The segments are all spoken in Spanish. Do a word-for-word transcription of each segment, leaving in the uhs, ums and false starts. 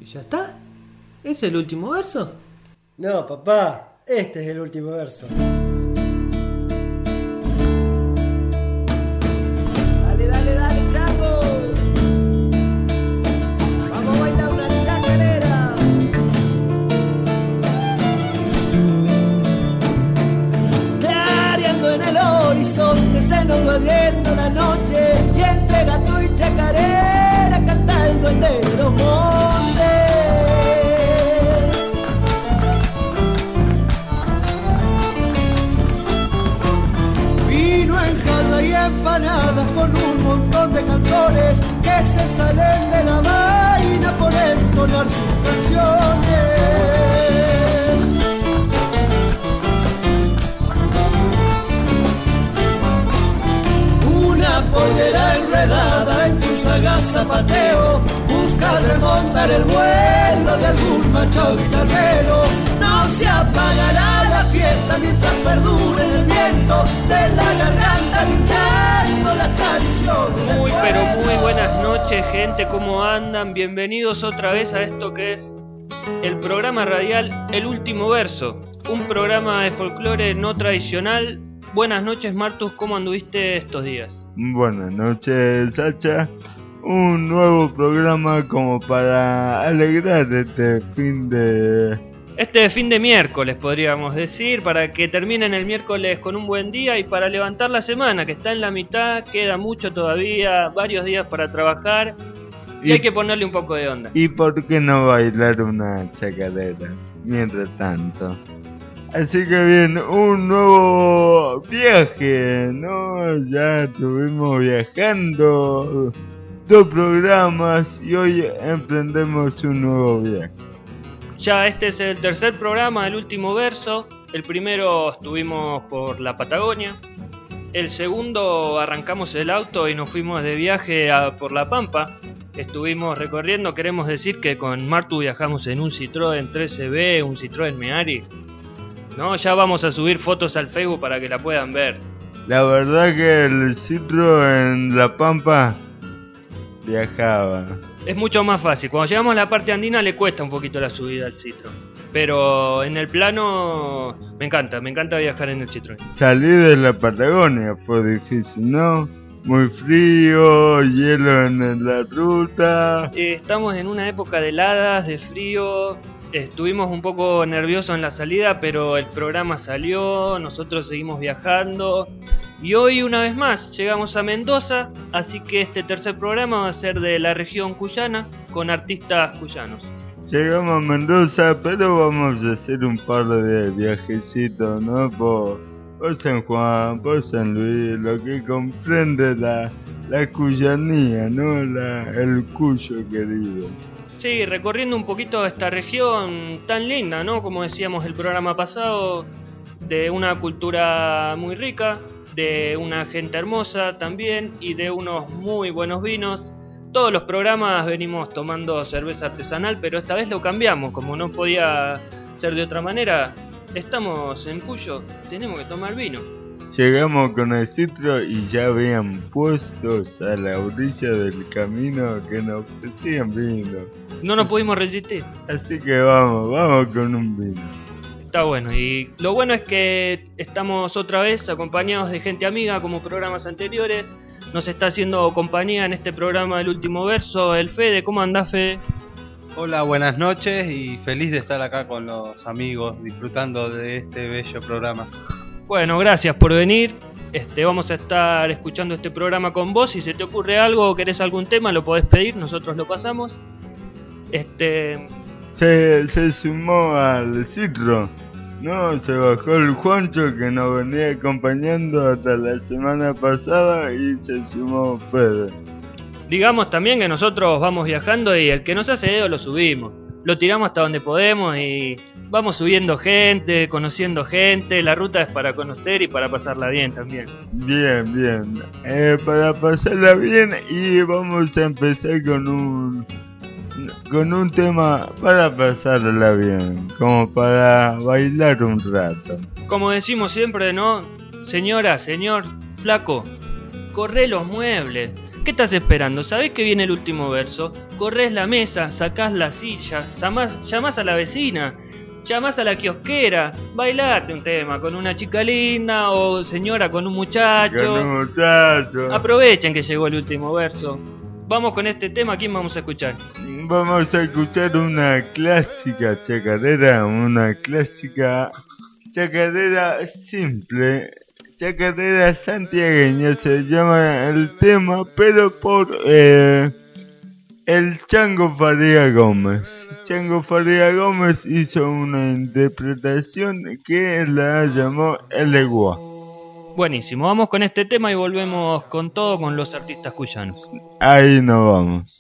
¿Ya está? ¿Es el último verso? No, papá, este es el último verso. Dale, dale, dale, chango. Vamos a bailar una chacarera. Clareando en el horizonte se nos va viendo la noche, y entre gato y chacarera canta el duende de los montes. Y empanadas con un montón de cantores que se salen de la vaina por entonar sus canciones. Una pollera enredada en tu sagaz zapateo busca remontar el vuelo de algún macho guitarrero. No se apagará la fiesta mientras perdure en el viento de la garganta luchando la tradición. Muy pero muy buenas noches, gente, ¿cómo andan? Bienvenidos otra vez a esto que es el programa radial El Último Verso, un programa de folclore no tradicional. Buenas noches, Martus, ¿cómo anduviste estos días? Buenas noches, Sacha. Un nuevo programa como para alegrar este fin de... Este fin de miércoles, podríamos decir, para que terminen el miércoles con un buen día y para levantar la semana, que está en la mitad, queda mucho todavía, varios días para trabajar y, y hay que ponerle un poco de onda. ¿Y por qué no bailar una chacarera mientras tanto? Así que bien, un nuevo viaje, ¿no? Ya estuvimos viajando dos programas y hoy emprendemos un nuevo viaje. Ya este es el tercer programa, El Último Verso. El primero estuvimos por la Patagonia. El segundo arrancamos el auto y nos fuimos de viaje a, por La Pampa. Estuvimos recorriendo, queremos decir que con Martu viajamos en un Citroën trece B, un Citroën Meari. No, ya vamos a subir fotos al Facebook para que la puedan ver. La verdad que el Citroën en La Pampa viajaba. Es mucho más fácil. Cuando llegamos a la parte andina le cuesta un poquito la subida al Citroën. Pero en el plano me encanta, me encanta viajar en el Citroën. Salir de la Patagonia fue difícil, ¿no? Muy frío, hielo en la ruta. Eh, estamos en una época de heladas, de frío. Estuvimos un poco nerviosos en la salida, pero el programa salió, nosotros seguimos viajando. Y hoy una vez más llegamos a Mendoza, así que este tercer programa va a ser de la región cuyana, con artistas cuyanos. Llegamos a Mendoza, pero vamos a hacer un par de viajecitos, ¿no? Por, por San Juan, por San Luis, lo que comprende la, la cuyanía, ¿no? La, el Cuyo querido. Sí, recorriendo un poquito esta región tan linda, ¿no? Como decíamos el programa pasado, de una cultura muy rica, de una gente hermosa también y de unos muy buenos vinos. Todos los programas venimos tomando cerveza artesanal, pero esta vez lo cambiamos, como no podía ser de otra manera. Estamos en Cuyo, tenemos que tomar vino. Llegamos con el Citro y ya habían puestos a la orilla del camino que nos ofrecían vino. No nos pudimos resistir. Así que vamos, vamos con un vino. Está bueno, y lo bueno es que estamos otra vez acompañados de gente amiga como programas anteriores. Nos está haciendo compañía en este programa El Último Verso el Fede. ¿Cómo andás, Fede? Hola, buenas noches y feliz de estar acá con los amigos disfrutando de este bello programa. Bueno, gracias por venir. Este, vamos a estar escuchando este programa con vos. Si se te ocurre algo o querés algún tema, lo podés pedir, nosotros lo pasamos. Este... Se, se sumó al Citro, ¿no? Se bajó el Juancho que nos venía acompañando hasta la semana pasada y se sumó Fede. Digamos también que nosotros vamos viajando y el que nos hace dedo lo subimos. Lo tiramos hasta donde podemos y vamos subiendo gente, conociendo gente. La ruta es para conocer y para pasarla bien también. Bien, bien. Eh, para pasarla bien y vamos a empezar con un... con un tema para pasarla bien, como para bailar un rato. Como decimos siempre, ¿no? Señora, señor, flaco, corre los muebles, ¿Qué estás esperando? ¿Sabés que viene el último verso? Corres la mesa, sacás la silla, llamás, llamás a la vecina, llamás a la kiosquera, bailate un tema con una chica linda o señora con un muchacho. Con un muchacho. Aprovechen que llegó el último verso. Vamos con este tema, ¿quién vamos a escuchar? Vamos a escuchar una clásica chacarera, una clásica chacarera simple, chacarera santiagueña se llama el tema, pero por eh, el Chango Faría Gómez. Chango Faría Gómez hizo una interpretación que la llamó El Legua. Buenísimo, vamos con este tema y volvemos con todo con los artistas cuyanos. Ahí nos vamos.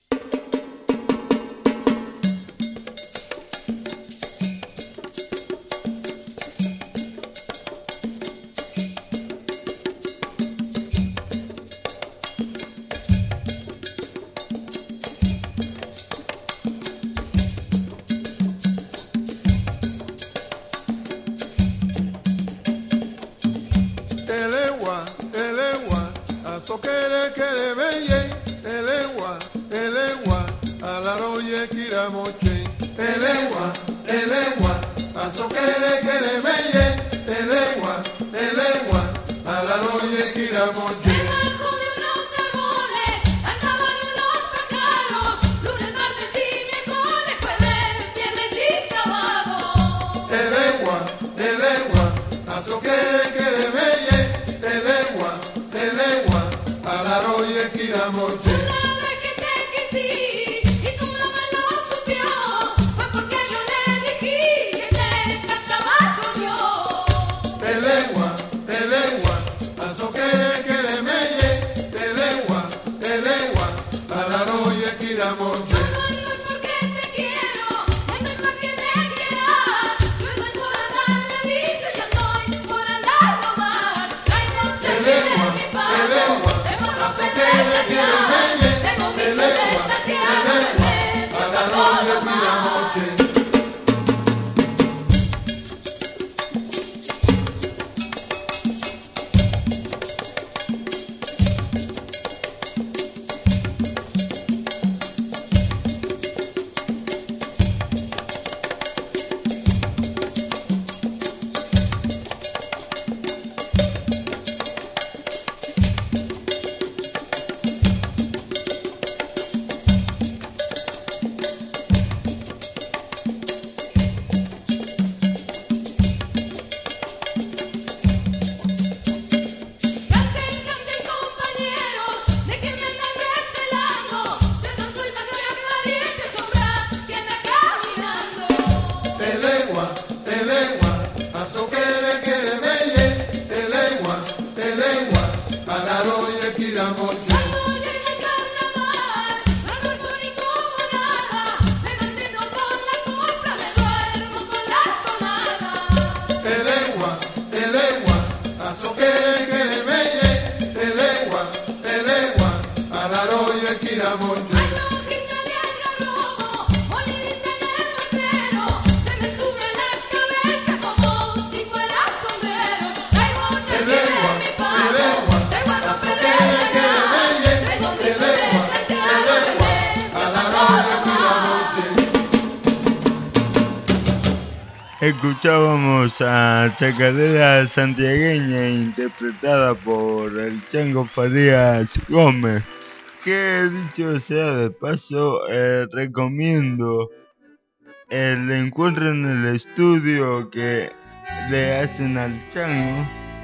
Escuchábamos a Chacarera Santiagueña interpretada por el Chango Farías Gómez, que dicho sea de paso, eh, recomiendo el encuentro en el estudio que le hacen al Chango.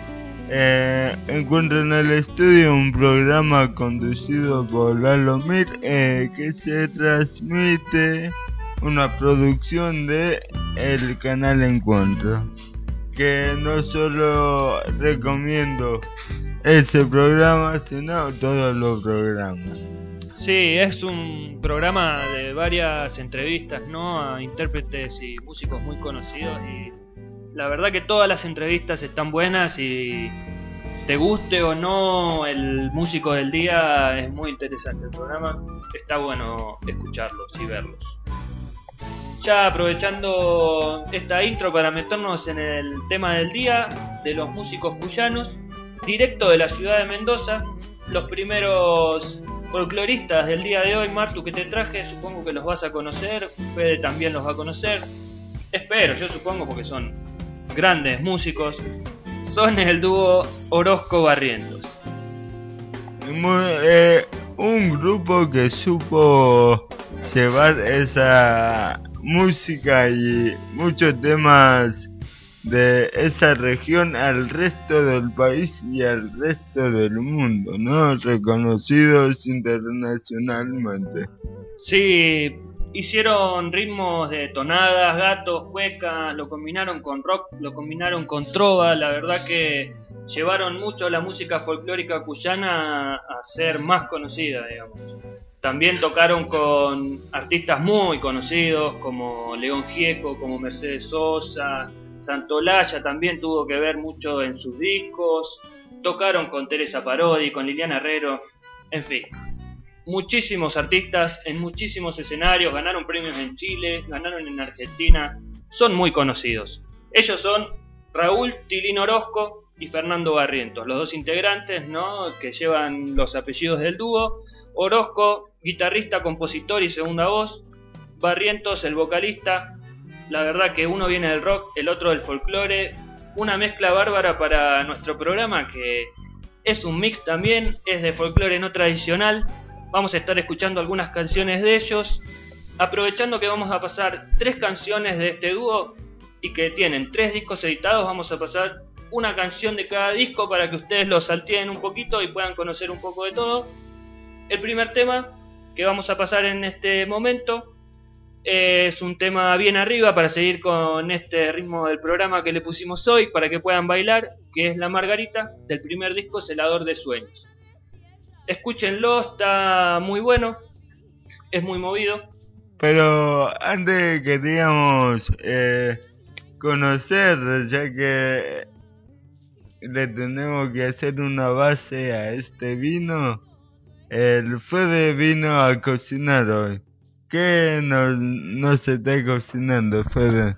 Eh, encuentro en el estudio, un programa conducido por Lalo Mir, eh, que se transmite, una producción de el canal Encuentro, que no solo recomiendo ese programa, sino todos los programas. Sí, es un programa de varias entrevistas, ¿no?, a intérpretes y músicos muy conocidos, y la verdad que todas las entrevistas están buenas, y te guste o no el músico del día, es muy interesante el programa, está bueno escucharlos y verlos. Ya aprovechando esta intro para meternos en el tema del día de los músicos cuyanos, directo de la ciudad de Mendoza, los primeros folcloristas del día de hoy, Martu, que te traje, supongo que los vas a conocer, Fede también los va a conocer, espero, yo supongo, porque son grandes músicos. Son el dúo Orozco Barrientos. Muy, eh, un grupo que supo llevar esa música y muchos temas de esa región al resto del país y al resto del mundo, ¿no? Reconocidos internacionalmente. Sí, hicieron ritmos de tonadas, gatos, cuecas, lo combinaron con rock, lo combinaron con trova. La verdad que llevaron mucho la música folclórica cuyana a ser más conocida, digamos. También tocaron con artistas muy conocidos como León Gieco, como Mercedes Sosa. Santolaya también tuvo que ver mucho en sus discos. Tocaron con Teresa Parodi, con Liliana Herrero, en fin. Muchísimos artistas en muchísimos escenarios, ganaron premios en Chile, ganaron en Argentina, son muy conocidos. Ellos son Raúl Tilín Orozco y Fernando Barrientos, los dos integrantes, ¿no?, que llevan los apellidos del dúo. Orozco, guitarrista, compositor y segunda voz. Barrientos, el vocalista. La verdad que uno viene del rock, el otro del folclore. Una mezcla bárbara para nuestro programa, que es un mix también, es de folclore no tradicional. Vamos a estar escuchando algunas canciones de ellos, aprovechando que vamos a pasar tres canciones de este dúo y que tienen tres discos editados. Vamos a pasar una canción de cada disco para que ustedes lo salteen un poquito y puedan conocer un poco de todo. El primer tema que vamos a pasar en este momento es un tema bien arriba para seguir con este ritmo del programa que le pusimos hoy para que puedan bailar, que es La Margarita, del primer disco Celador de Sueños. Escúchenlo, está muy bueno, es muy movido. Pero antes queríamos eh, conocer, ya que le tenemos que hacer una base a este vino. El Fede vino a cocinar hoy. ¿Qué nos, nos está cocinando, Fede?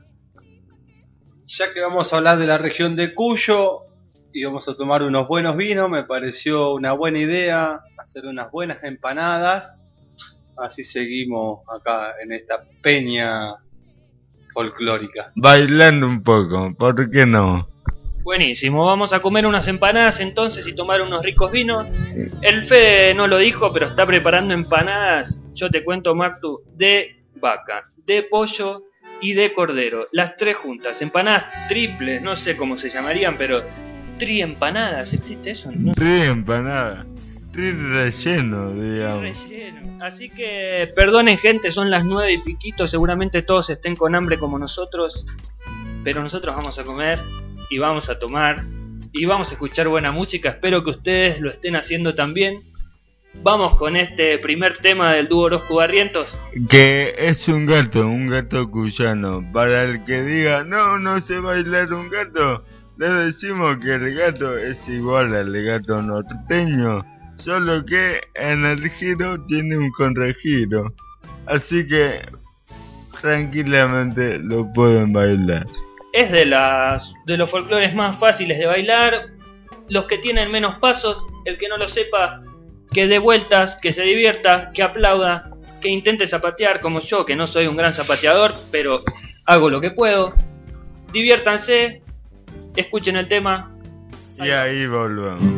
Ya que vamos a hablar de la región de Cuyo y vamos a tomar unos buenos vinos, me pareció una buena idea hacer unas buenas empanadas. Así seguimos acá en esta peña folclórica. Bailando un poco, ¿por qué no? Buenísimo, vamos a comer unas empanadas entonces y tomar unos ricos vinos. El Fede no lo dijo, pero está preparando empanadas, yo te cuento, Martu, de vaca, de pollo y de cordero. Las tres juntas, empanadas triples, no sé cómo se llamarían, pero tri empanadas, ¿existe eso? No sé. Tri empanada, tri relleno, digamos. Relleno. Así que perdonen, gente, son las nueve y piquito, seguramente todos estén con hambre como nosotros, pero nosotros vamos a comer y vamos a tomar y vamos a escuchar buena música. Espero que ustedes lo estén haciendo también. Vamos con este primer tema del dúo Orozco Barrientos, que es un gato, un gato cuyano. Para el que diga, no, no sé bailar un gato, le decimos que el gato es igual al gato norteño, solo que en el giro tiene un contragiro. Así que tranquilamente lo pueden bailar. Es de las de los folclores más fáciles de bailar, los que tienen menos pasos. El que no lo sepa, que dé vueltas, que se divierta, que aplauda, que intente zapatear como yo, que no soy un gran zapateador, pero hago lo que puedo. Diviértanse, escuchen el tema. Y ahí volvemos.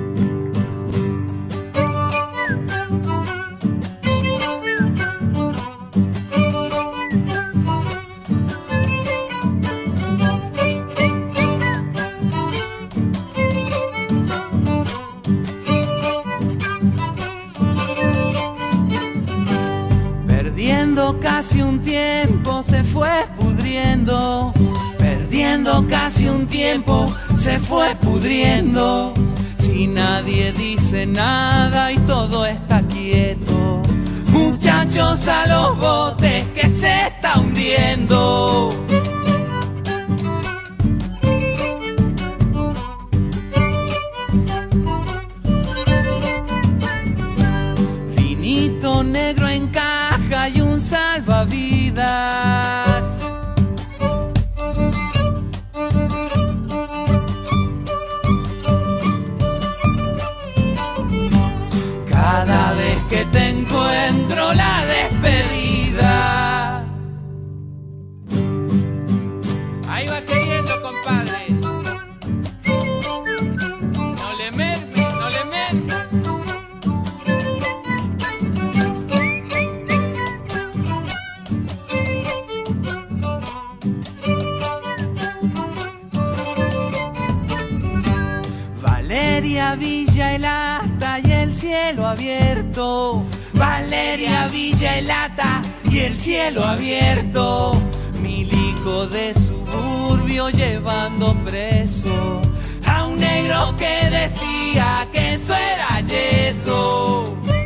Casi un tiempo se fue pudriendo, perdiendo casi un tiempo se fue pudriendo. Si nadie dice nada y todo está quieto, muchachos a los botes que se está hundiendo. Finito negro en caja y un salvavidas. encuentro la despedida. Ahí va queriendo, compadre. No le merme, no le merme. Valeria Villa el Ata y el cielo abierto. Valeria Villa el Ata y el cielo abierto. Milico de suburbio llevando preso a un negro que decía que eso era yeso.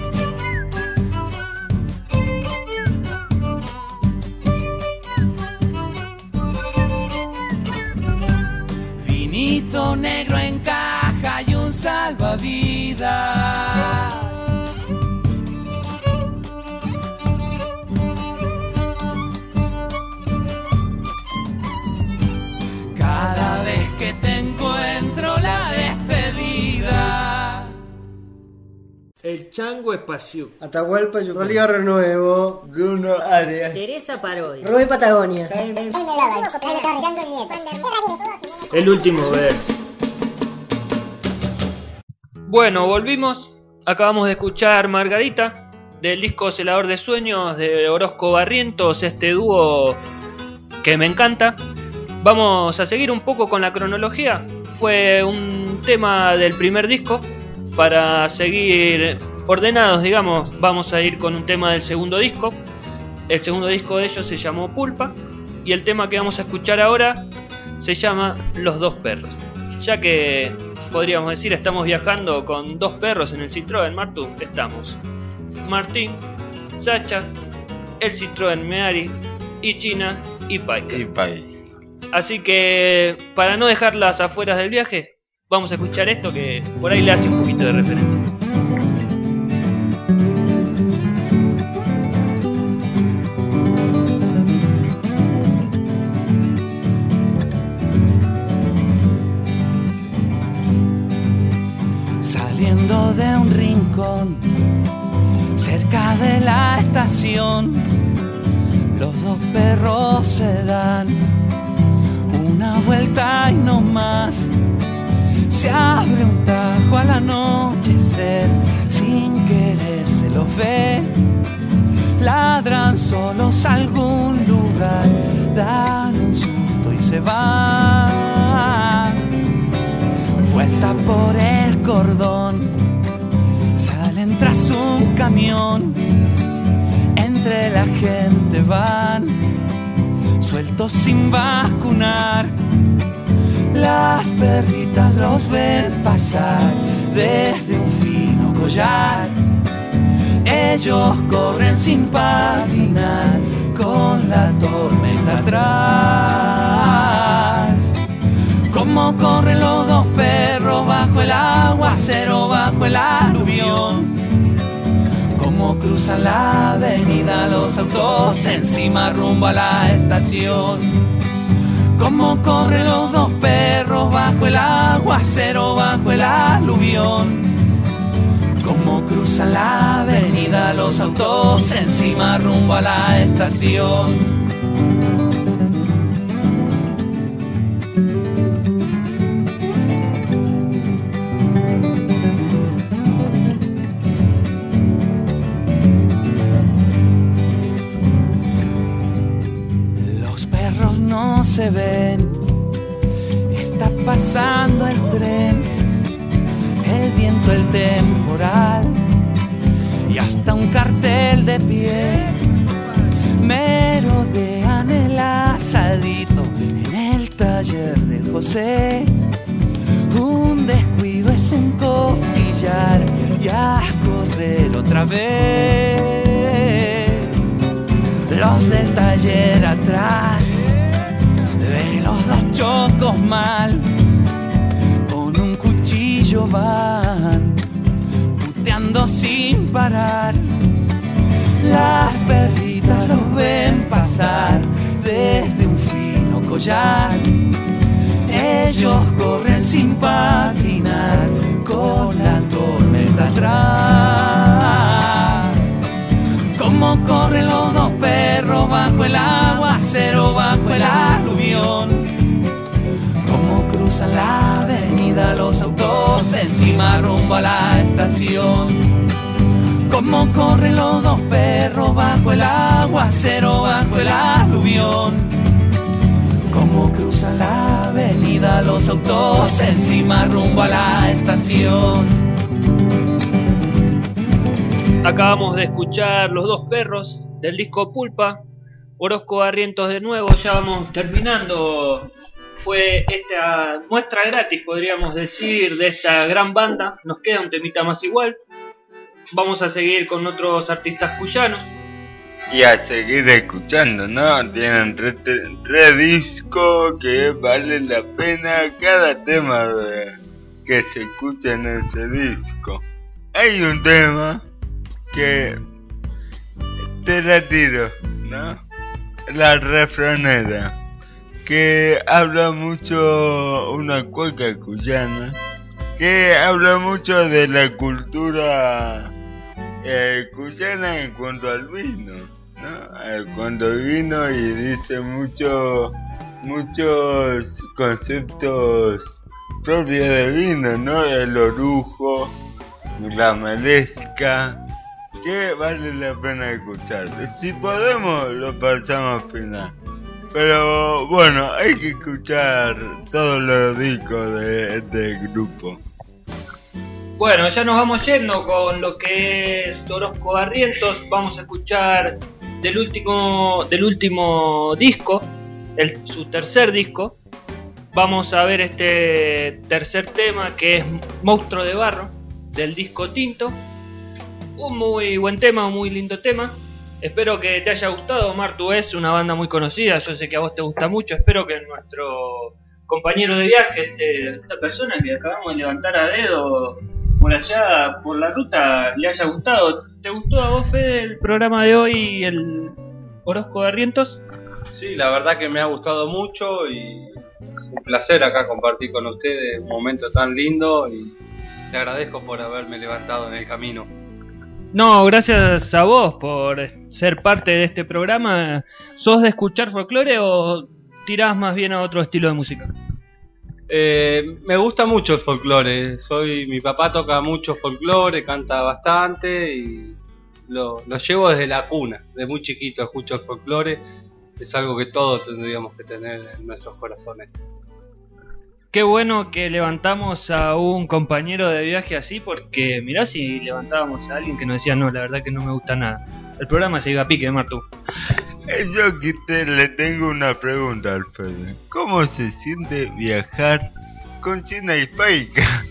Vinito negro en caja y un salvavidas. Cada vez que te encuentro la despedida. El Chango Espacio. Atahualpa Yupanqui. Bolívar Renuevo. Bruno Arias. Teresa Parodi. Rubén Patagonia. El último verso. Bueno, volvimos. Acabamos de escuchar Margarita del disco Celador de Sueños de Orozco Barrientos, este dúo que me encanta. Vamos a seguir un poco con la cronología. Fue un tema del primer disco. Para seguir ordenados, digamos, vamos a ir con un tema del segundo disco. El segundo disco de ellos se llamó Pulpa. Y el tema que vamos a escuchar ahora se llama Los Dos Perros. Ya que, podríamos decir, estamos viajando con dos perros en el Citroën Martu. Estamos Martín, Sacha, el Citroën Meari y China y Paika. Y Paika. Así que, para no dejar las afueras del viaje, vamos a escuchar esto que por ahí le hace un poquito de referencia. Saliendo de un rincón cerca de la estación, los dos perros se dan una vuelta y no más. Se abre un tajo al anochecer, sin querer se los ve. Ladran solos a algún lugar, dan un susto y se van. Vuelta por el cordón, salen tras un camión. Entre la gente van, sueltos sin vacunar. Las perritas los ven pasar desde un fino collar. Ellos corren sin patinar, con la tormenta atrás. Como corren los dos perros bajo el aguacero, bajo el aluvión. Como cruzan la avenida los autos encima rumbo a la estación. Como corren los dos perros bajo el aguacero, bajo el aluvión. Como cruzan la avenida los autos encima rumbo a la estación. Los perros no se ven, está pasando el tren, el viento, el temporal y hasta un cartel de pie. Merodean el asadito en el taller del José. Un descuido es un costillar y a correr otra vez. Los del taller atrás de los dos chocos mal, con un cuchillo van puteando sin parar. Las perritas los ven pasar desde un fino collar. Ellos corren sin patinar, con la tormenta atrás. Cómo corren los dos perros bajo el aguacero, bajo el aluvión. Cómo cruzan la avenida los autos encima rumbo a la estación. Cómo corren los dos perros bajo el aguacero, bajo el aluvión. Cómo cruzan la avenida los autos encima rumbo a la estación. Acabamos de escuchar Los Dos Perros del disco Pulpa. Orozco Barrientos de nuevo, ya vamos terminando. Fue esta muestra gratis, podríamos decir, de esta gran banda. Nos queda un temita más igual. Vamos a seguir con otros artistas cuyanos. Y a seguir escuchando, ¿no? Tienen tres re discos que vale la pena cada tema de, que se escucha en ese disco. Hay un tema que te la tiro, ¿no? La refranera, que habla mucho, una cueca cuyana, que habla mucho de la cultura eh, cuyana en cuanto al vino, ¿no? En cuanto al vino, y dice mucho, muchos conceptos propios de vino, ¿no? El orujo, la malezca, que vale la pena escuchar. Si podemos, lo pasamos al final. Pero bueno, hay que escuchar todos los discos de este grupo. Bueno, ya nos vamos yendo con lo que es Orozco Barrientos. Vamos a escuchar del último, del último disco, el, su tercer disco. Vamos a ver este tercer tema, que es Monstruo de Barro, del disco Tinto. Un muy buen tema, un muy lindo tema. Espero que te haya gustado. Martu es una banda muy conocida, yo sé que a vos te gusta mucho. Espero que nuestro compañero de viaje, este, esta persona que acabamos de levantar a dedo por allá, por la ruta, le haya gustado. ¿Te gustó a vos, Fede, el programa de hoy, el Orozco Barrientos? Sí, la verdad que me ha gustado mucho y es un placer acá compartir con ustedes un momento tan lindo, y te agradezco por haberme levantado en el camino. No, gracias a vos por ser parte de este programa. ¿Sos de escuchar folclore o tirás más bien a otro estilo de música? Eh, me gusta mucho el folclore. Soy, mi papá toca mucho folclore, canta bastante y lo, lo llevo desde la cuna. De muy chiquito escucho el folclore. Es algo que todos tendríamos que tener en nuestros corazones. Qué bueno que levantamos a un compañero de viaje así, porque mirá si levantábamos a alguien que nos decía no, la verdad que no me gusta nada. El programa se iba a pique, Martu. Yo que te, le tengo una pregunta al Fede. ¿Cómo se siente viajar con China y Faica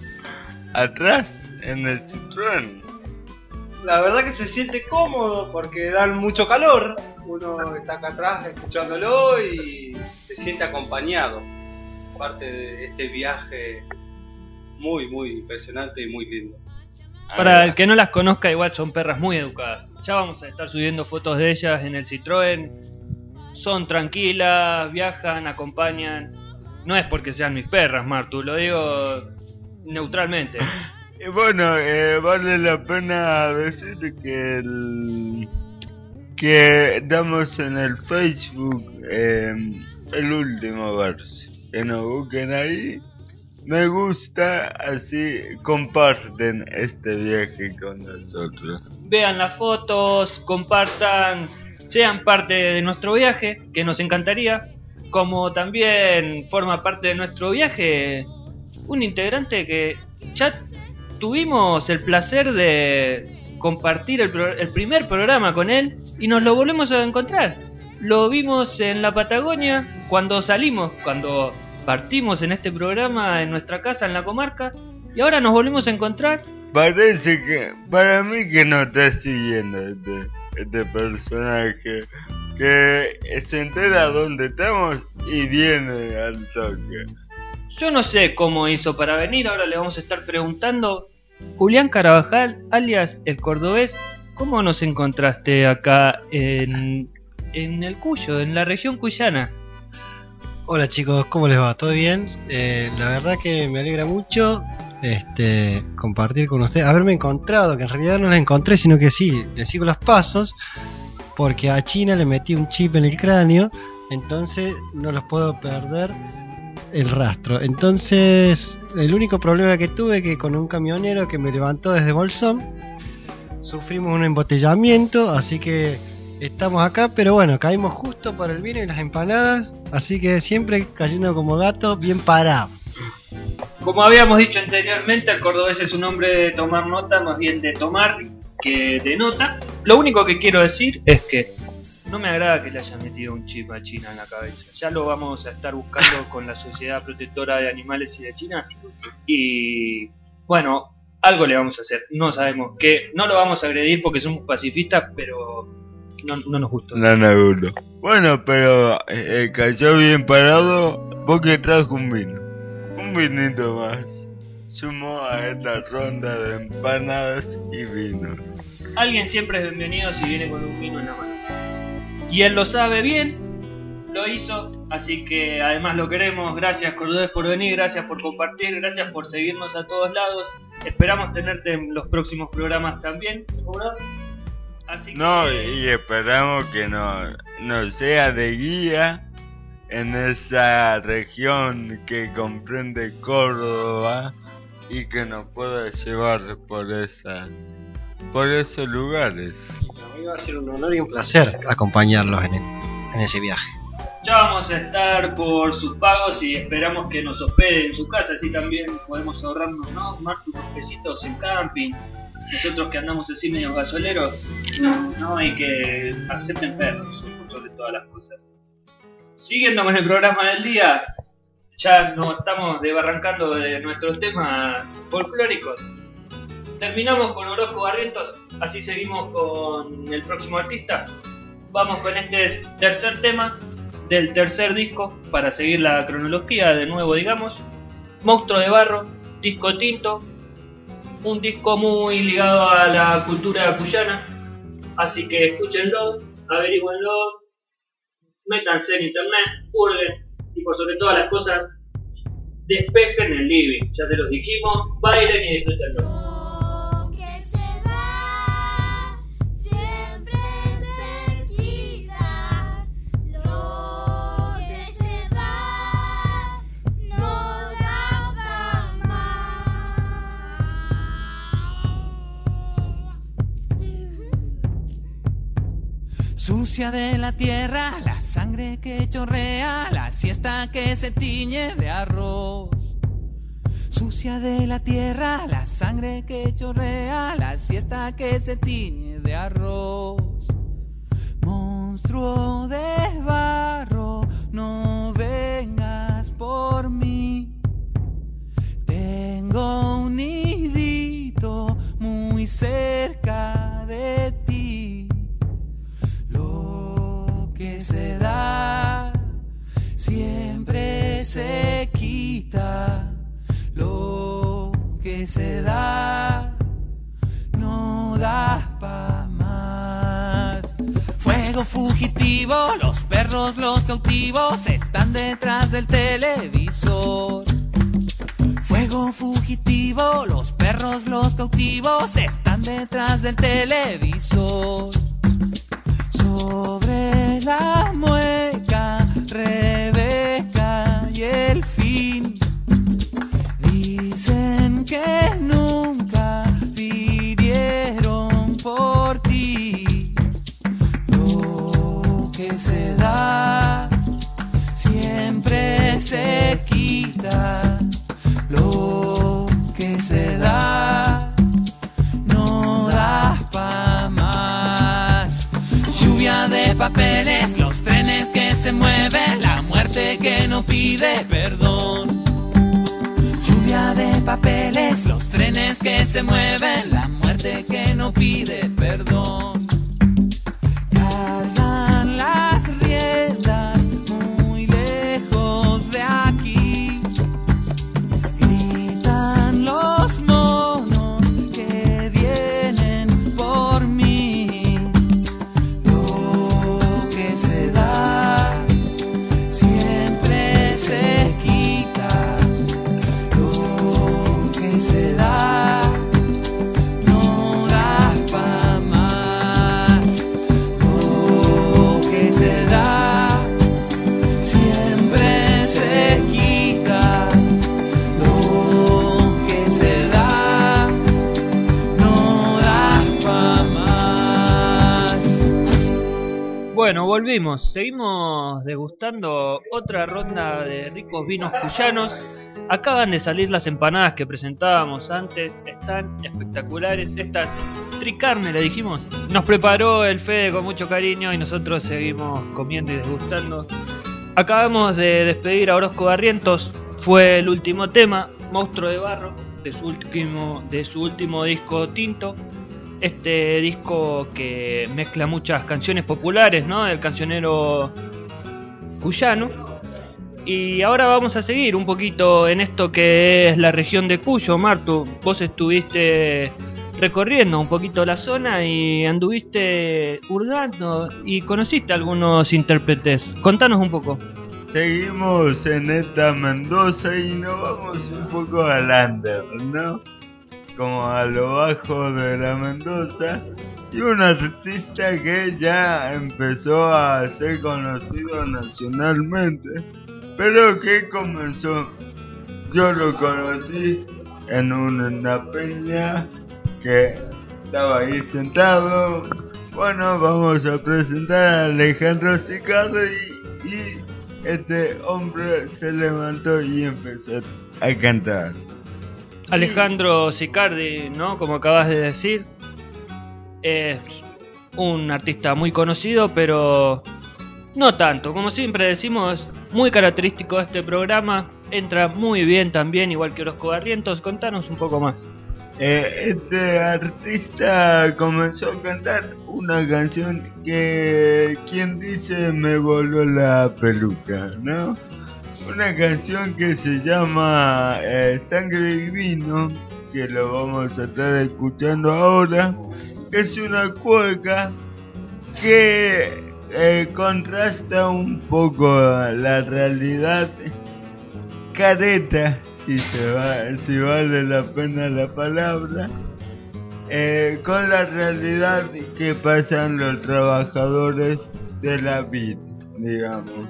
atrás en el Citroën? La verdad que se siente cómodo porque dan mucho calor. Uno está acá atrás escuchándolo y se siente acompañado. Parte de este viaje muy, muy impresionante y muy lindo. Para el que no las conozca, igual son perras muy educadas. Ya vamos a estar subiendo fotos de ellas en el Citroën. Son tranquilas, viajan, acompañan. No es porque sean mis perras, Martu, lo digo neutralmente. Y bueno, eh, vale la pena decir que el, que damos en el Facebook eh, el último verso. Que nos busquen ahí, me gusta, así comparten este viaje con nosotros. Vean las fotos, compartan, sean parte de nuestro viaje, que nos encantaría. Como también forma parte de nuestro viaje un integrante que ya tuvimos el placer de compartir el, pro- el primer programa con él y nos lo volvemos a encontrar. Lo vimos en la Patagonia cuando salimos, cuando partimos en este programa en nuestra casa en la comarca, y ahora nos volvemos a encontrar. Parece que, para mí que no está siguiendo este, este personaje, que se entera dónde estamos y viene al toque. Yo no sé cómo hizo para venir, ahora le vamos a estar preguntando. Julián Carabajal, alias El Cordobés, ¿cómo nos encontraste acá en, en el Cuyo, en la región cuyana? Hola chicos, ¿cómo les va? ¿Todo bien? Eh, la verdad que me alegra mucho este, compartir con ustedes, haberme encontrado, que en realidad no la encontré, sino que sí, le sigo los pasos, porque a China le metí un chip en el cráneo, entonces no los puedo perder el rastro. Entonces, el único problema que tuve que con un camionero que me levantó desde Bolsón, sufrimos un embotellamiento, así que estamos acá, pero bueno, caímos justo por el vino y las empanadas, así que siempre cayendo como gato, bien parado. Como habíamos dicho anteriormente, el cordobés es un hombre de tomar nota, más bien de tomar que de nota. Lo único que quiero decir es que no me agrada que le hayan metido un chip a China en la cabeza. Ya lo vamos a estar buscando con la Sociedad Protectora de Animales y de China. Y bueno, algo le vamos a hacer. No sabemos qué. No lo vamos a agredir porque somos pacifistas, pero no, no nos gustó. No nos gustó. Bueno, pero eh, cayó bien parado porque trajo un vino. Un vinito más. Sumó a esta ronda de empanadas y vinos. Alguien siempre es bienvenido si viene con un vino en la mano. Y él lo sabe bien, lo hizo, así que además lo queremos. Gracias, Cordobés, por venir, gracias por compartir, gracias por seguirnos a todos lados. Esperamos tenerte en los próximos programas también, ¿seguro? Así que... No, y esperamos que nos no sea de guía en esa región que comprende Córdoba y que nos pueda llevar por esas por esos lugares. A mí va a ser un honor y un placer acompañarlos en, el, en ese viaje. Ya vamos a estar por sus pagos y esperamos que nos hospede en su casa, así también podemos ahorrarnos, ¿no? Más unos pesitos en camping. Nosotros que andamos así medio gasoleros, ¿no? Y que acepten perros, sobre todas las cosas. Siguiendo con el programa del día, ya nos estamos desbarrancando de nuestros temas folclóricos. Terminamos con Orozco Barrientos, así seguimos con el próximo artista. Vamos con este tercer tema del tercer disco, para seguir la cronología de nuevo, digamos. Monstruo de Barro, disco tinto, un disco muy ligado a la cultura cuyana, así que escúchenlo, averígüenlo, métanse en internet, hurguen y por sobre todas las cosas, despejen el living, ya se los dijimos, bailen y disfrútenlo. Sucia de la tierra, la sangre que chorrea, la siesta que se tiñe de arroz. Sucia de la tierra, la sangre que chorrea, la siesta que se tiñe de arroz. Monstruo de barro, no vengas por mí. Tengo un nidito muy cerca de ti. Que se da, siempre se quita. Lo que se da, no da pa' más. Fuego fugitivo, los perros, los cautivos están detrás del televisor. Fuego fugitivo, los perros, los cautivos están detrás del televisor. Sobre la mueca, Rebeca y el fin dicen que nunca pidieron por ti. Lo que se da siempre se quita. Lo que se da no da pa' más. Lluvia de papeles, los trenes que se mueven, la muerte que no pide perdón. Lluvia de papeles, los trenes que se mueven, la muerte que no pide perdón. Cargan las riendas muy lejos de aquí. Gritan los monos que vienen por mí. Lo que se da siempre se quita. Lo que se Bueno, volvimos. Seguimos degustando otra ronda de ricos vinos cuyanos. Acaban de salir las empanadas que presentábamos antes. Están espectaculares. Estas tricarne, le dijimos. Nos preparó el Fede con mucho cariño y nosotros seguimos comiendo y degustando. Acabamos de despedir a Orozco Barrientos. Fue el último tema, Monstruo de Barro, de su último, de su último disco Tinto. Este disco que mezcla muchas canciones populares, ¿no? Del cancionero cuyano. Y ahora vamos a seguir un poquito en esto que es la región de Cuyo. Martu, vos estuviste recorriendo un poquito la zona y anduviste hurgando y conociste a algunos intérpretes. Contanos un poco. Seguimos en esta Mendoza y nos vamos un poco al under, ¿no? Como a lo bajo de la Mendoza, y un artista que ya empezó a ser conocido nacionalmente, pero que comenzó, yo lo conocí en una peña que estaba ahí sentado. Bueno, vamos a presentar a Alejandro Sicardi, y este hombre se levantó y empezó a cantar. Alejandro Sicardi, ¿no? Como acabas de decir, es un artista muy conocido, pero no tanto. Como siempre decimos, muy característico de este programa. Entra muy bien también, igual que Orozco Barrientos. Contanos un poco más. Eh, este artista comenzó a cantar una canción que, quien dice, me voló la peluca, ¿no? Una canción que se llama eh, Sangre y Vino, que lo vamos a estar escuchando ahora. Es una cueca que eh, contrasta un poco la realidad careta, si, se va, si vale la pena la palabra, eh, con la realidad que pasan los trabajadores de la vid, digamos.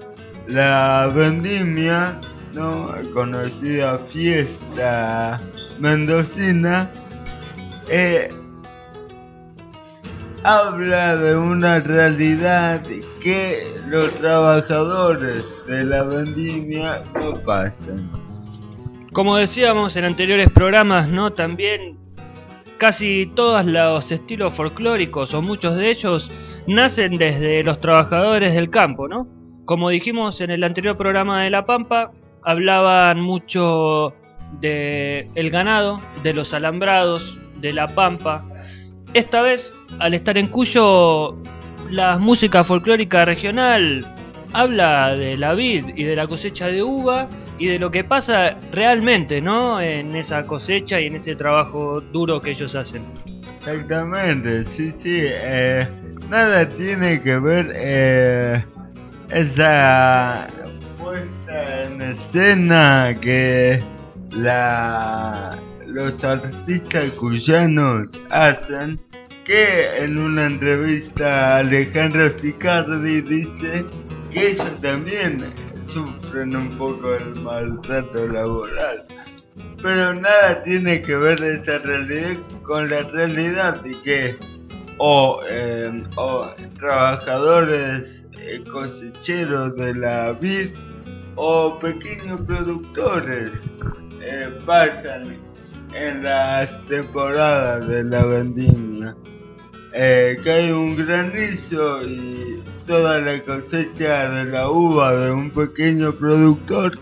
La vendimia, ¿no? Conocida fiesta mendocina, eh, habla de una realidad que los trabajadores de la vendimia no pasan. Como decíamos en anteriores programas, ¿no? También casi todos los estilos folclóricos, o muchos de ellos, nacen desde los trabajadores del campo, ¿no? Como dijimos en el anterior programa de La Pampa, hablaban mucho de el ganado, de los alambrados, de la pampa. Esta vez, al estar en Cuyo, la música folclórica regional habla de la vid y de la cosecha de uva y de lo que pasa realmente, ¿no? En esa cosecha y en ese trabajo duro que ellos hacen. Exactamente, sí, sí. Eh, nada tiene que ver eh, esa puesta en escena que la los artistas cuyanos hacen, que en una entrevista Alejandro Sicardi dice que ellos también sufren un poco el maltrato laboral, pero nada tiene que ver esa realidad con la realidad de que o, eh, o trabajadores eh, cosecheros de la vid o pequeños productores eh, pasan en las temporadas de la vendimia. Eh, cae un granizo y toda la cosecha de la uva de un pequeño productor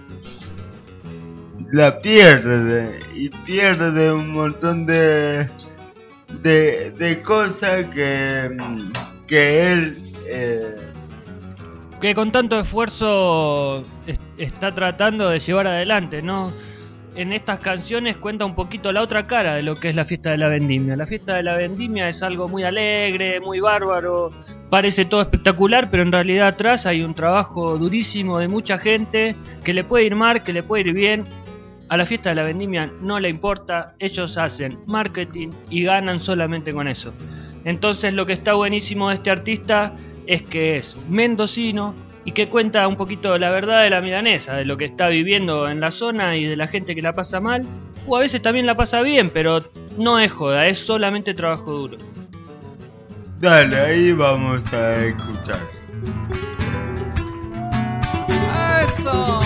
la pierde, y pierde un montón de de, de cosas que, que él eh, que con tanto esfuerzo est- está tratando de llevar adelante, ¿no? En estas canciones cuenta un poquito la otra cara de lo que es la fiesta de la vendimia. La fiesta de la vendimia es algo muy alegre, muy bárbaro, parece todo espectacular, pero en realidad atrás hay un trabajo durísimo de mucha gente que le puede ir mal, que le puede ir bien. A la fiesta de la vendimia no le importa, ellos hacen marketing y ganan solamente con eso. Entonces lo que está buenísimo de este artista es que es mendocino y que cuenta un poquito la verdad de la milanesa, de lo que está viviendo en la zona y de la gente que la pasa mal, o a veces también la pasa bien, pero no es joda, es solamente trabajo duro. Dale, ahí vamos a escuchar. ¡Eso!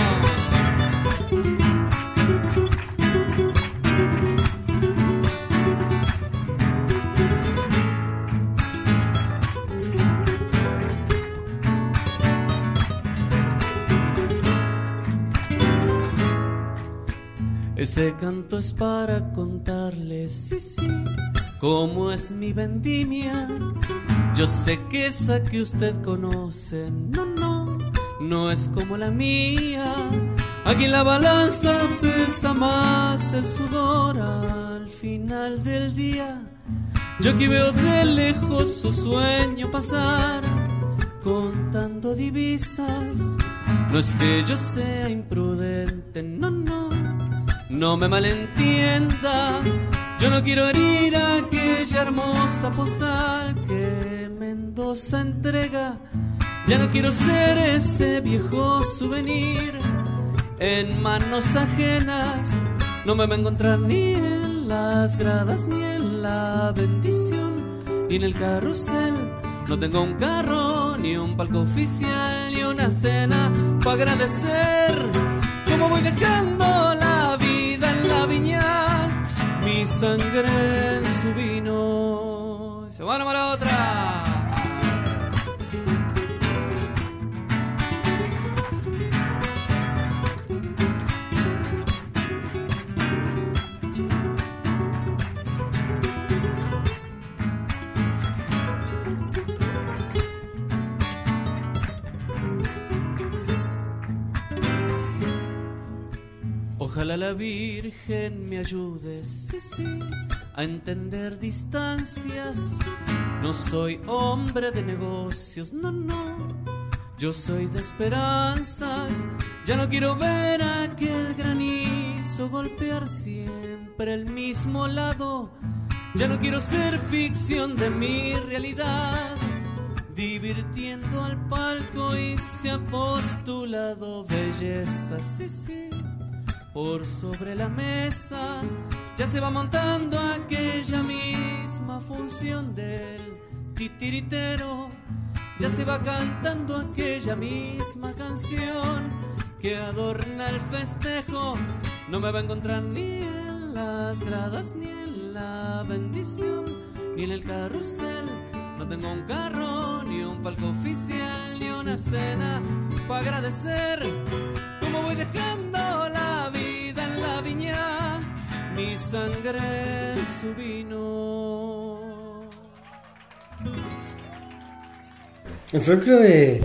Este canto es para contarles, sí, sí, cómo es mi vendimia. Yo sé que esa que usted conoce, no, no, no es como la mía. Aquí en la balanza pesa más el sudor al final del día. Yo aquí veo de lejos su sueño pasar, contando divisas. No es que yo sea imprudente, no, no, no me malentienda. Yo no quiero herir aquella hermosa postal que Mendoza entrega. Ya no quiero ser ese viejo souvenir en manos ajenas. No me va a encontrar ni en las gradas, ni en la bendición, ni en el carrusel. No tengo un carro, ni un palco oficial, ni una cena para agradecer. Como voy dejando la vida en la viña, mi sangre en su vino. Se va a armar otra. Ojalá la Virgen me ayude, sí, sí, a entender distancias. No soy hombre de negocios, no, no, yo soy de esperanzas. Ya no quiero ver aquel granizo golpear siempre el mismo lado. Ya no quiero ser ficción de mi realidad, divirtiendo al palco y se ha postulado belleza, sí, sí. Por sobre la mesa ya se va montando aquella misma función del titiritero. Ya se va cantando aquella misma canción que adorna el festejo. No me va a encontrar ni en las gradas, ni en la bendición, ni en el carrusel. No tengo un carro, ni un palco oficial, ni una cena para agradecer. Como voy dejando la vida en la viña, mi sangre en su vino. El folclore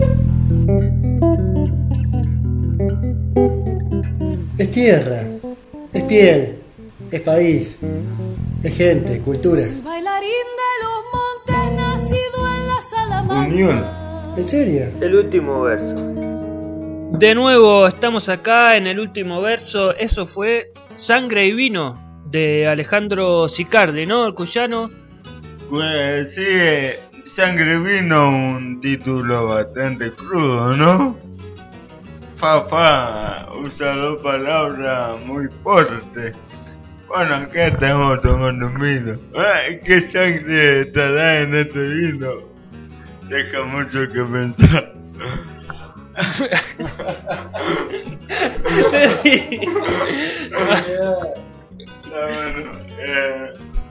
es tierra, es piel, es país, es gente, cultura. Soy bailarín de los montes, nacido en la Salamanca. Unión. ¿En serio? El último verso. De nuevo estamos acá en el último verso. Eso fue Sangre y Vino de Alejandro Sicardi, ¿no? El cuyano. Pues sí, Sangre y Vino, un título bastante crudo, ¿no? Papá usa dos palabras muy fuertes. Bueno, acá estamos tomando un vino. Ay, ¿qué sangre estará en este vino? Deja mucho que pensar. Bueno, eh...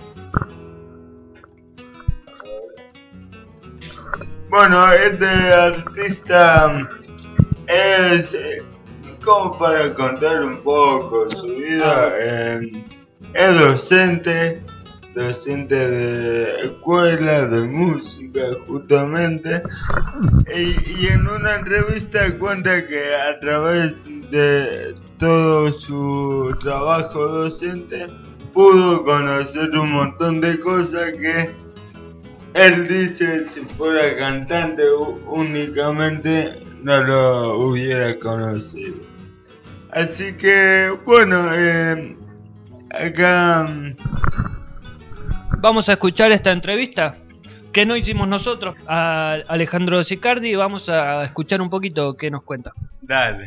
bueno, este artista es eh, como para contar un poco su vida. Eh, es docente, docente de escuela de música justamente, y, y en una entrevista cuenta que a través de todo su trabajo docente pudo conocer un montón de cosas que él dice si fuera cantante únicamente no lo hubiera conocido. Así que bueno, eh, acá vamos a escuchar esta entrevista que no hicimos nosotros a Alejandro Sicardi y vamos a escuchar un poquito qué nos cuenta. Dale.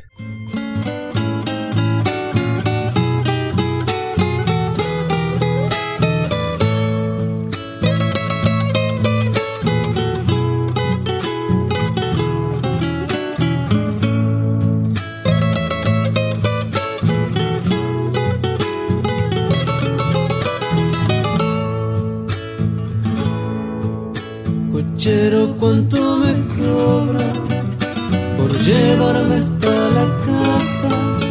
Cochero, ¿cuánto me cobra por llevarme hasta la casa?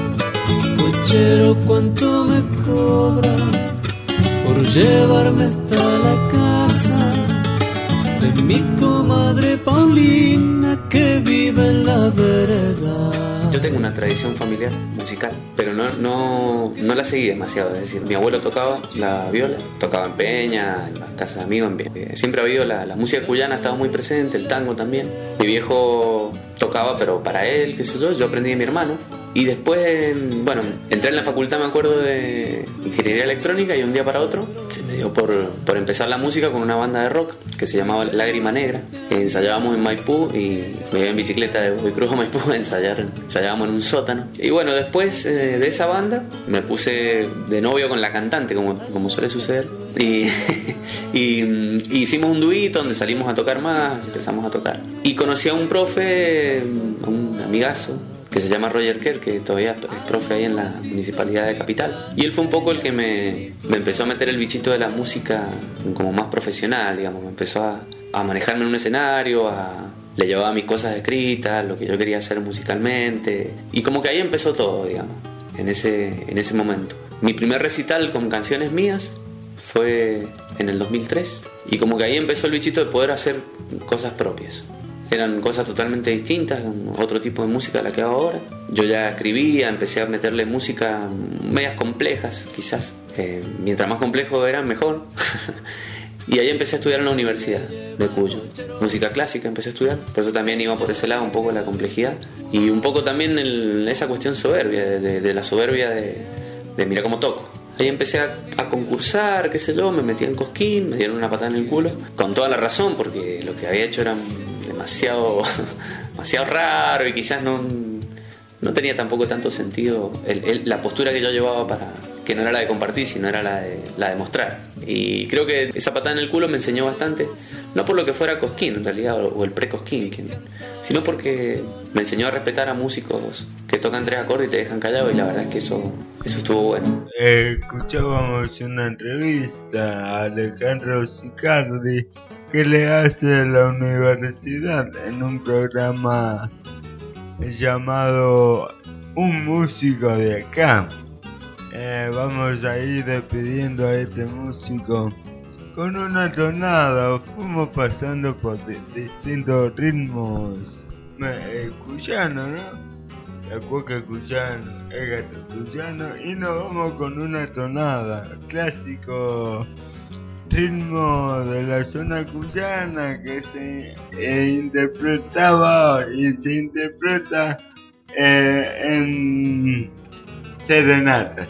Cochero, ¿cuánto me cobra por llevarme hasta la casa de mi comadre Paulina que vive en la vereda? Yo tengo una tradición familiar musical, pero no, no, no la seguí demasiado. Es decir, mi abuelo tocaba la viola, tocaba en peña, en las casas de amigos. En... Siempre ha habido la, la música cuyana, ha estado muy presente, el tango también. Mi viejo tocaba, pero para él, qué sé yo, yo aprendí de mi hermano. Y después, bueno, entré en la facultad, me acuerdo, de ingeniería electrónica, y un día para otro se me dio por, por empezar la música con una banda de rock que se llamaba Lágrima Negra. Ensayábamos en Maipú y me iba en bicicleta de Boicruz a Maipú a ensayar. Ensayábamos en un sótano. Y bueno, después eh, de esa banda me puse de novio con la cantante, como, como suele suceder. Y, y, y hicimos un duito donde salimos a tocar más, empezamos a tocar. Y conocí a un profe, a un amigazo, que se llama Roger Kerr, que todavía es profe ahí en la Municipalidad de Capital. Y él fue un poco el que me, me empezó a meter el bichito de la música como más profesional, digamos. Me empezó a, a manejarme en un escenario, a, le llevaba mis cosas escritas, lo que yo quería hacer musicalmente. Y como que ahí empezó todo, digamos, en ese, en ese momento. Mi primer recital con canciones mías fue en el dos mil tres. Y como que ahí empezó el bichito de poder hacer cosas propias. Eran cosas totalmente distintas, otro tipo de música a la que hago ahora. Yo ya escribía, empecé a meterle música medias complejas, quizás. Eh, mientras más complejo eran, mejor. Y ahí empecé a estudiar en la Universidad de Cuyo. Música clásica empecé a estudiar, por eso también iba por ese lado un poco la complejidad. Y un poco también el, esa cuestión soberbia, de, de, de la soberbia de, de mira cómo toco. Ahí empecé a, a concursar, qué sé yo, me metí en Cosquín, me dieron una patada en el culo. Con toda la razón, porque lo que había hecho era demasiado, demasiado raro y quizás no, no tenía tampoco tanto sentido el, el, la postura que yo llevaba, para que no era la de compartir, sino era la de, la de mostrar. Y creo que esa patada en el culo me enseñó bastante, no por lo que fuera Cosquín en realidad, o, o el pre-Cosquín, sino porque me enseñó a respetar a músicos que tocan tres acordes y te dejan callado, y la verdad es que eso, eso estuvo bueno. Eh, escuchábamos una entrevista a Alejandro Sicardi que le hace a la universidad en un programa llamado Un Músico de Acá. Eh, vamos a ir despidiendo a este músico con una tonada. Fuimos pasando por di- distintos ritmos eh, cuyanos, ¿no? La cueca cuyano, el gato cuyano, y nos vamos con una tonada, clásico ritmo de la zona cuyana que se eh, interpretaba y se interpreta eh, en serenatas.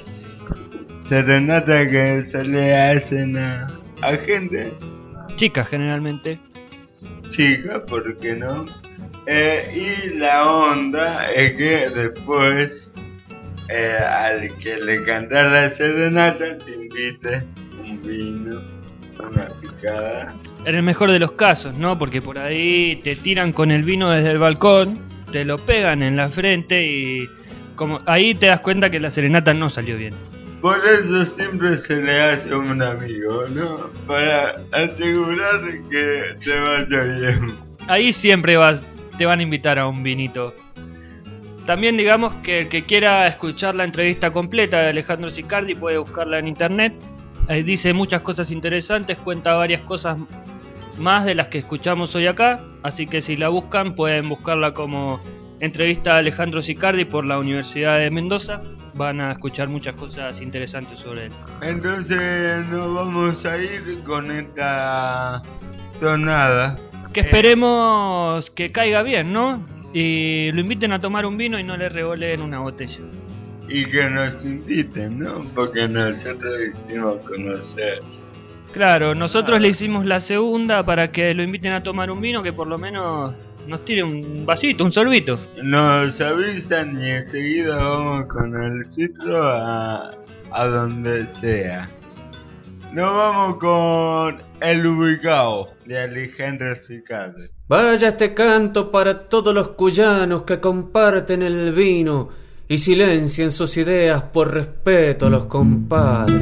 Serenatas que se le hacen a, a gente. Chicas generalmente. Chicas, ¿por qué no? Eh, y la onda es que después eh, al que le canta la serenata te invite un vino, una picada. En el mejor de los casos, ¿no? Porque por ahí te tiran con el vino desde el balcón, te lo pegan en la frente y como ahí te das cuenta que la serenata no salió bien. Por eso siempre se le hace a un amigo, ¿no? Para asegurar que te vaya bien. Ahí siempre vas, te van a invitar a un vinito. También digamos que el que quiera escuchar la entrevista completa de Alejandro Sicardi puede buscarla en internet. Ahí dice muchas cosas interesantes, cuenta varias cosas más de las que escuchamos hoy acá. Así que si la buscan pueden buscarla como entrevista a Alejandro Sicardi por la Universidad de Mendoza. Van a escuchar muchas cosas interesantes sobre él. Entonces nos vamos a ir con esta tonada. Que esperemos que caiga bien, ¿no? Y lo inviten a tomar un vino y no le revolen una botella. Y que nos inviten, ¿no? Porque nosotros hicimos conocer. Claro, nosotros le hicimos la segunda para que lo inviten a tomar un vino, que por lo menos nos tire un vasito, un sorbito. Nos avisan y enseguida vamos con el citro a, a donde sea. Nos vamos con El Ubicado de Alejandro Sicardi. Vaya este canto para todos los cuyanos que comparten el vino y silencian sus ideas por respeto a los compadres.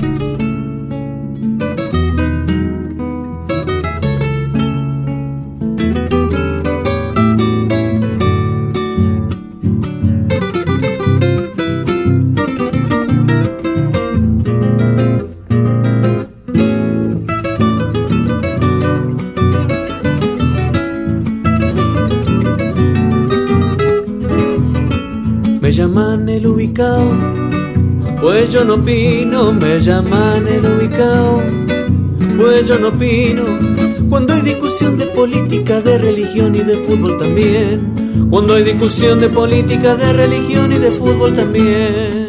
llaman el ubicao, pues yo no opino. Me llaman el ubicao, pues yo no opino. Cuando hay discusión de política, de religión y de fútbol también. Cuando hay discusión de política, de religión y de fútbol también.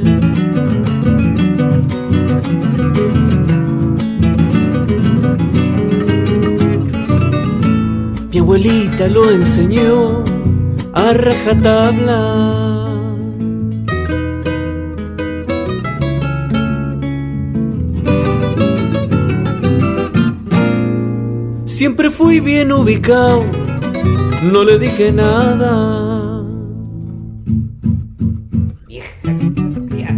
Mi abuelita lo enseñó a rajatabla. Siempre fui bien ubicado, no le dije nada. Vieja criada.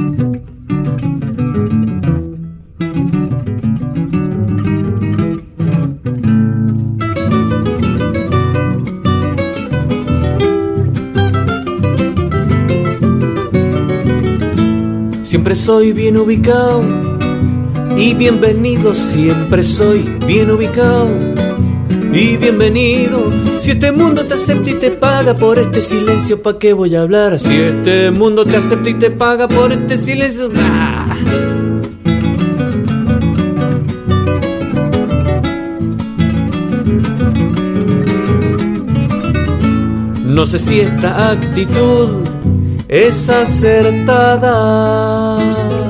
Siempre soy bien ubicado y bienvenido, siempre soy bien ubicado y bienvenido. Si este mundo te acepta y te paga por este silencio, ¿pa' qué voy a hablar? Si este mundo te acepta y te paga por este silencio, nah. No sé si esta actitud es acertada.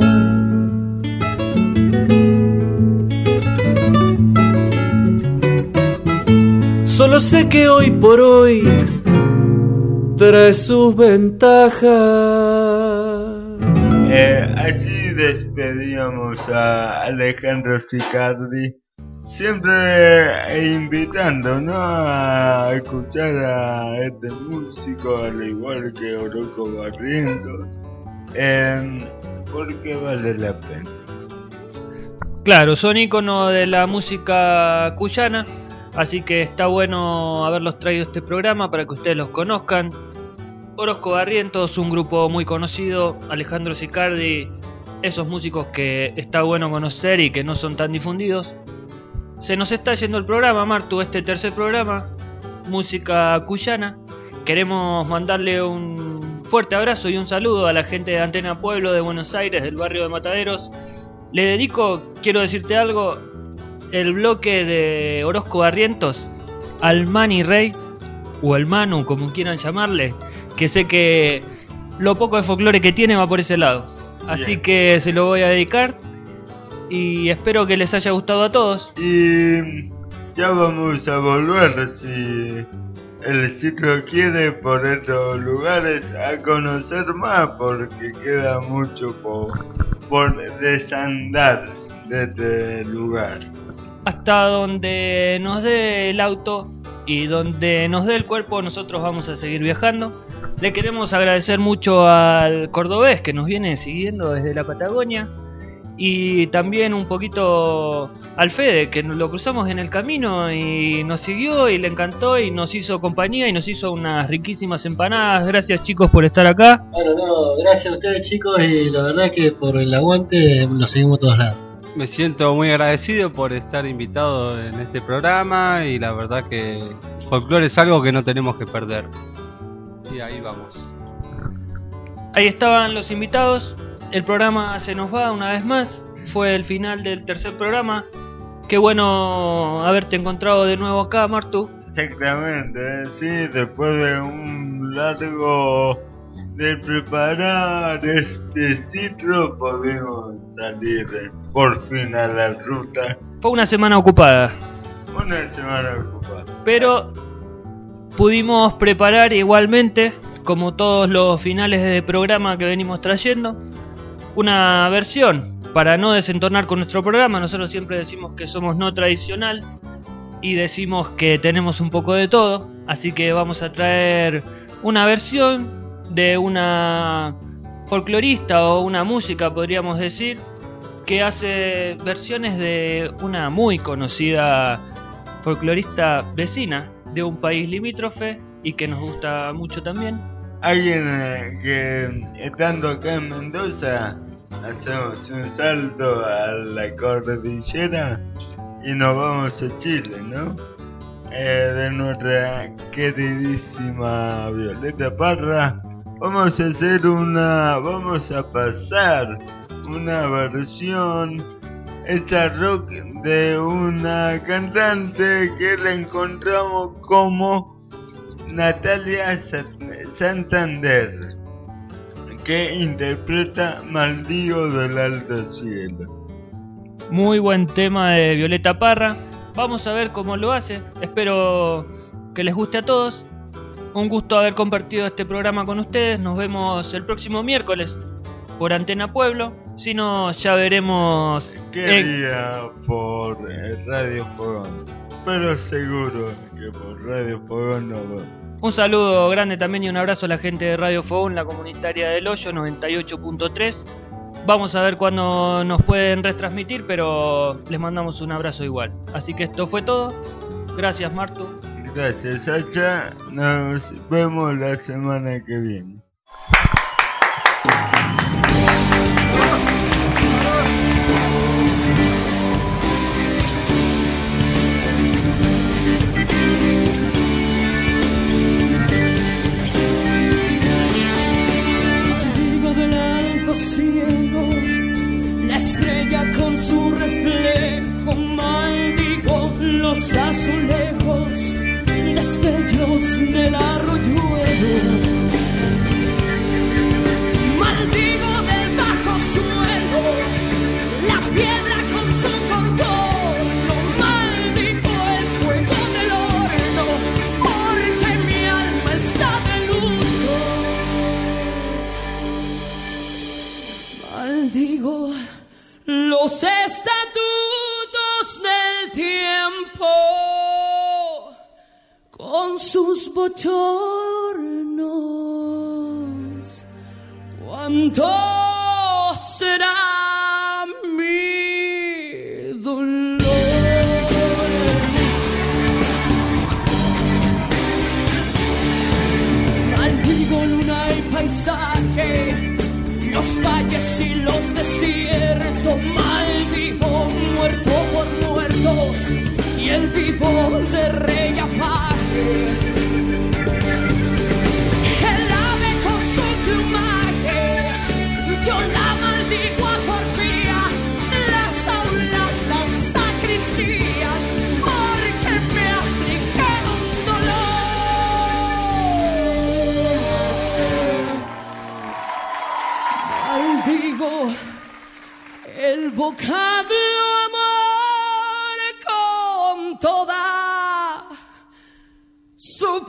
Solo sé que hoy por hoy trae sus ventajas. Eh, así despedíamos a Alejandro Sicardi, siempre invitando, ¿no?, a escuchar a este músico, al igual que Orozco Barrientos, eh, porque vale la pena. Claro, son íconos de la música cuyana. Así que está bueno haberlos traído a este programa para que ustedes los conozcan. Orozco Barrientos, un grupo muy conocido. Alejandro Sicardi, esos músicos que está bueno conocer y que no son tan difundidos. Se nos está yendo el programa, Martu, este tercer programa, música cuyana. Queremos mandarle un fuerte abrazo y un saludo a la gente de Antena Pueblo de Buenos Aires, del barrio de Mataderos. Le dedico, quiero decirte algo, el bloque de Orozco Barrientos al Mani Rey, o al Manu, como quieran llamarle, que sé que lo poco de folclore que tiene va por ese lado. Así Bien. Que se lo voy a dedicar y espero que les haya gustado a todos. Y ya vamos a volver, si el ciclo quiere, por estos lugares a conocer más, porque queda mucho por, por desandar de este lugar. Hasta donde nos dé el auto y donde nos dé el cuerpo, nosotros vamos a seguir viajando. Le queremos agradecer mucho al cordobés que nos viene siguiendo desde la Patagonia, y también un poquito al Fede, que lo cruzamos en el camino y nos siguió y le encantó y nos hizo compañía y nos hizo unas riquísimas empanadas. Gracias, chicos, por estar acá. Bueno, no, gracias a ustedes, chicos, y la verdad que por el aguante nos seguimos todos lados. Me siento muy agradecido por estar invitado en este programa, y la verdad que el folclore es algo que no tenemos que perder. Y ahí vamos. Ahí estaban los invitados. El programa se nos va una vez más. Fue el final del tercer programa. Qué bueno haberte encontrado de nuevo acá, Martu. Exactamente, sí, después de un largo de preparar este ciclo, podemos salir por fin a la ruta. Fue una semana ocupada. Una semana ocupada. Pero pudimos preparar igualmente, como todos los finales de programa que venimos trayendo, una versión para no desentonar con nuestro programa. Nosotros siempre decimos que somos no tradicional y decimos que tenemos un poco de todo, así que vamos a traer una versión de una folclorista o una música, podríamos decir, que hace versiones de una muy conocida folclorista vecina de un país limítrofe y que nos gusta mucho también. Alguien eh, que estando acá en Mendoza hacemos un salto a la cordillera y nos vamos a Chile, ¿no? Eh, de nuestra queridísima Violeta Parra, vamos a hacer una, vamos a pasar una versión esta rock de una cantante que la encontramos como Natalia Santander, que interpreta Maldigo del Alto Cielo. Muy buen tema de Violeta Parra. Vamos a ver cómo lo hace. Espero que les guste a todos. Un gusto haber compartido este programa con ustedes. Nos vemos el próximo miércoles por Antena Pueblo. Si no, ya veremos qué en... día por Radio Fogón. Pero seguro que por Radio Fogón no va. Un saludo grande también y un abrazo a la gente de Radio Fogón, la comunitaria del Hoyo noventa y ocho punto tres. Vamos a ver cuándo nos pueden retransmitir, pero les mandamos un abrazo igual. Así que esto fue todo. Gracias, Martu. Gracias, Sacha. Nos vemos la semana que viene. Cielo, la estrella con su reflejo, maldigo los azulejos, destellos del arroyuelo, maldigo del bajo suelo, la piedra con su contorno, maldigo el fuego del horno, porque mi alma está de luto. Maldigo los estatutos del tiempo con sus bochornos. ¿Cuánto será mi dolor? Maldigo luna y paisaje, los valles y los desiertos, maldigo muerto por muerto y el vivo de rey apague. El ave con su plumaje, yo la maldigo a porfía, las aulas, las sacristías, porque me afligieron dolor. Maldigo el vocablo amor con toda su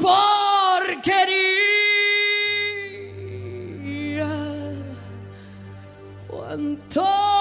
porquería. Cuánto